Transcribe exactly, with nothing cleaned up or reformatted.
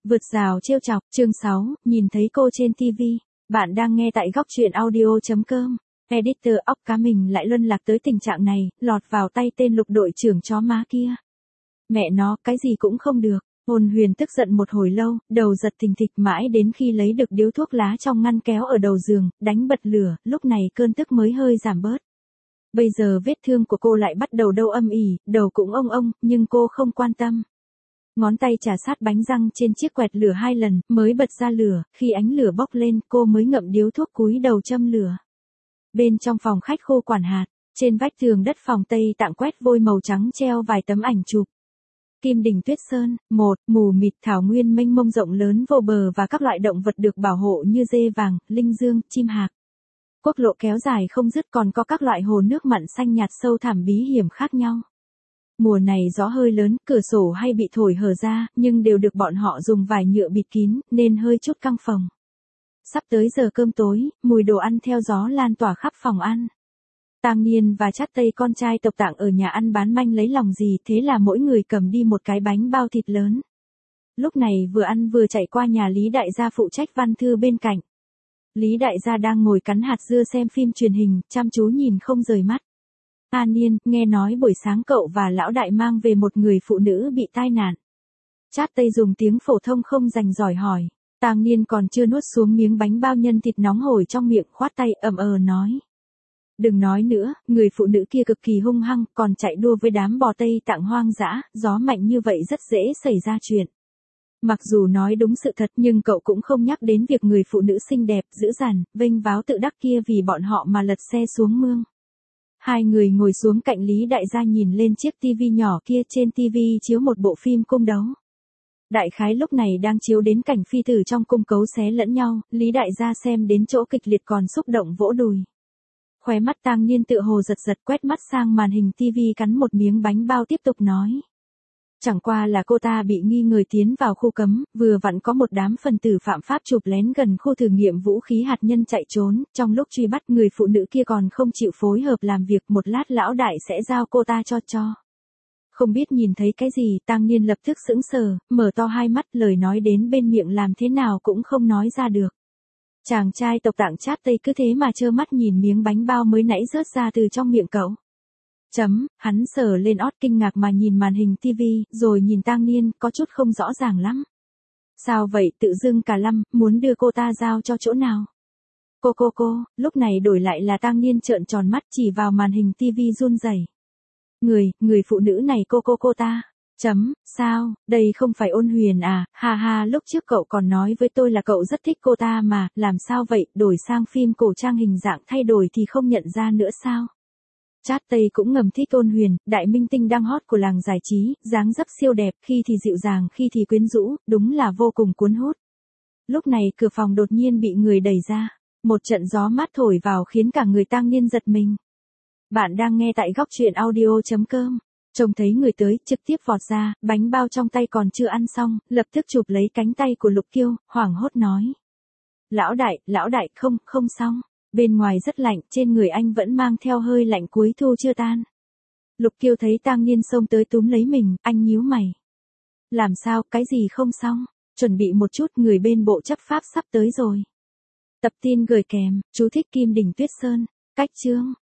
Vượt rào trêu chọc, chương sáu, nhìn thấy cô trên ti vi. Bạn đang nghe tại góc truyện audio chấm com. Editor óc cá mình lại luân lạc tới tình trạng này, lọt vào tay tên Lục đội trưởng chó má kia. Mẹ nó, cái gì cũng không được. Ôn Huyền tức giận một hồi lâu, đầu giật thình thịch mãi đến khi lấy được điếu thuốc lá trong ngăn kéo ở đầu giường, đánh bật lửa, lúc này cơn tức mới hơi giảm bớt. Bây giờ vết thương của cô lại bắt đầu đau âm ỉ, đầu cũng ông ông, nhưng cô không quan tâm. Ngón tay chà sát bánh răng trên chiếc quẹt lửa hai lần, mới bật ra lửa, khi ánh lửa bốc lên, cô mới ngậm điếu thuốc cúi đầu châm lửa. Bên trong phòng khách khô quản hạt, trên vách tường đất phòng Tây Tạng quét vôi màu trắng treo vài tấm ảnh chụp. Kim đỉnh Tuyết Sơn, một, mù mịt thảo nguyên mênh mông rộng lớn vô bờ và các loại động vật được bảo hộ như dê vàng, linh dương, chim hạc. Quốc lộ kéo dài không dứt, còn có các loại hồ nước mặn xanh nhạt sâu thẳm bí hiểm khác nhau. Mùa này gió hơi lớn, cửa sổ hay bị thổi hở ra, nhưng đều được bọn họ dùng vải nhựa bịt kín, nên hơi chút căng phòng. Sắp tới giờ cơm tối, mùi đồ ăn theo gió lan tỏa khắp phòng ăn. Tang Niên và Chát Tây con trai tộc Tạng ở nhà ăn bán manh lấy lòng gì, thế là mỗi người cầm đi một cái bánh bao thịt lớn. Lúc này vừa ăn vừa chạy qua nhà Lý Đại Gia phụ trách văn thư bên cạnh. Lý Đại Gia đang ngồi cắn hạt dưa xem phim truyền hình, chăm chú nhìn không rời mắt. A Niên, nghe nói buổi sáng cậu và lão đại mang về một người phụ nữ bị tai nạn. Chát Tây dùng tiếng phổ thông không rành giỏi hỏi. Tang Niên còn chưa nuốt xuống miếng bánh bao nhân thịt nóng hổi trong miệng, khoát tay ầm ờ nói. Đừng nói nữa, người phụ nữ kia cực kỳ hung hăng, còn chạy đua với đám bò Tây Tạng hoang dã, gió mạnh như vậy rất dễ xảy ra chuyện. Mặc dù nói đúng sự thật nhưng cậu cũng không nhắc đến việc người phụ nữ xinh đẹp, dữ dằn, vênh váo tự đắc kia vì bọn họ mà lật xe xuống mương. Hai người ngồi xuống cạnh Lý Đại Gia nhìn lên chiếc tivi nhỏ kia, trên tivi chiếu một bộ phim cung đấu. Đại khái lúc này đang chiếu đến cảnh phi tử trong cung cấu xé lẫn nhau, Lý Đại Gia xem đến chỗ kịch liệt còn xúc động vỗ đùi. Khóe mắt Tang Niên tự hồ giật giật, quét mắt sang màn hình tivi cắn một miếng bánh bao tiếp tục nói. Chẳng qua là cô ta bị nghi ngờ tiến vào khu cấm, vừa vặn có một đám phần tử phạm pháp chụp lén gần khu thử nghiệm vũ khí hạt nhân chạy trốn, trong lúc truy bắt người phụ nữ kia còn không chịu phối hợp làm việc, một lát lão đại sẽ giao cô ta cho cho. Không biết nhìn thấy cái gì, Tang Niên lập tức sững sờ, mở to hai mắt, lời nói đến bên miệng làm thế nào cũng không nói ra được. Chàng trai tộc Tạng Chát Tây cứ thế mà trơ mắt nhìn miếng bánh bao mới nãy rớt ra từ trong miệng cậu. Chấm, hắn sờ lên ót kinh ngạc mà nhìn màn hình tivi, rồi nhìn Tang Niên, có chút không rõ ràng lắm. Sao vậy, tự dưng cả lăm, muốn đưa cô ta giao cho chỗ nào? Cô cô cô, lúc này đổi lại là Tang Niên trợn tròn mắt chỉ vào màn hình tivi run rẩy. Người, người phụ nữ này cô cô cô ta. Chấm, sao, đây không phải Ôn Huyền à, ha ha, lúc trước cậu còn nói với tôi là cậu rất thích cô ta mà, làm sao vậy, đổi sang phim cổ trang hình dạng thay đổi thì không nhận ra nữa sao? Chát Tây cũng ngầm thích Ôn Huyền, đại minh tinh đang hot của làng giải trí, dáng dấp siêu đẹp, khi thì dịu dàng, khi thì quyến rũ, đúng là vô cùng cuốn hút. Lúc này cửa phòng đột nhiên bị người đẩy ra, một trận gió mát thổi vào khiến cả người Tang Niên giật mình. Bạn đang nghe tại góc truyện audio chấm com. Trông thấy người tới, trực tiếp vọt ra, bánh bao trong tay còn chưa ăn xong, lập tức chụp lấy cánh tay của Lục Kiêu, hoảng hốt nói. Lão đại, lão đại, không, không xong. Bên ngoài rất lạnh, trên người anh vẫn mang theo hơi lạnh cuối thu chưa tan. Lục Kiêu thấy Tang Niên xông tới túm lấy mình, anh nhíu mày. Làm sao, cái gì không xong? Chuẩn bị một chút, người bên bộ chấp pháp sắp tới rồi. Tập tin gửi kèm, chú thích Kim đỉnh Tuyết Sơn, cách chương.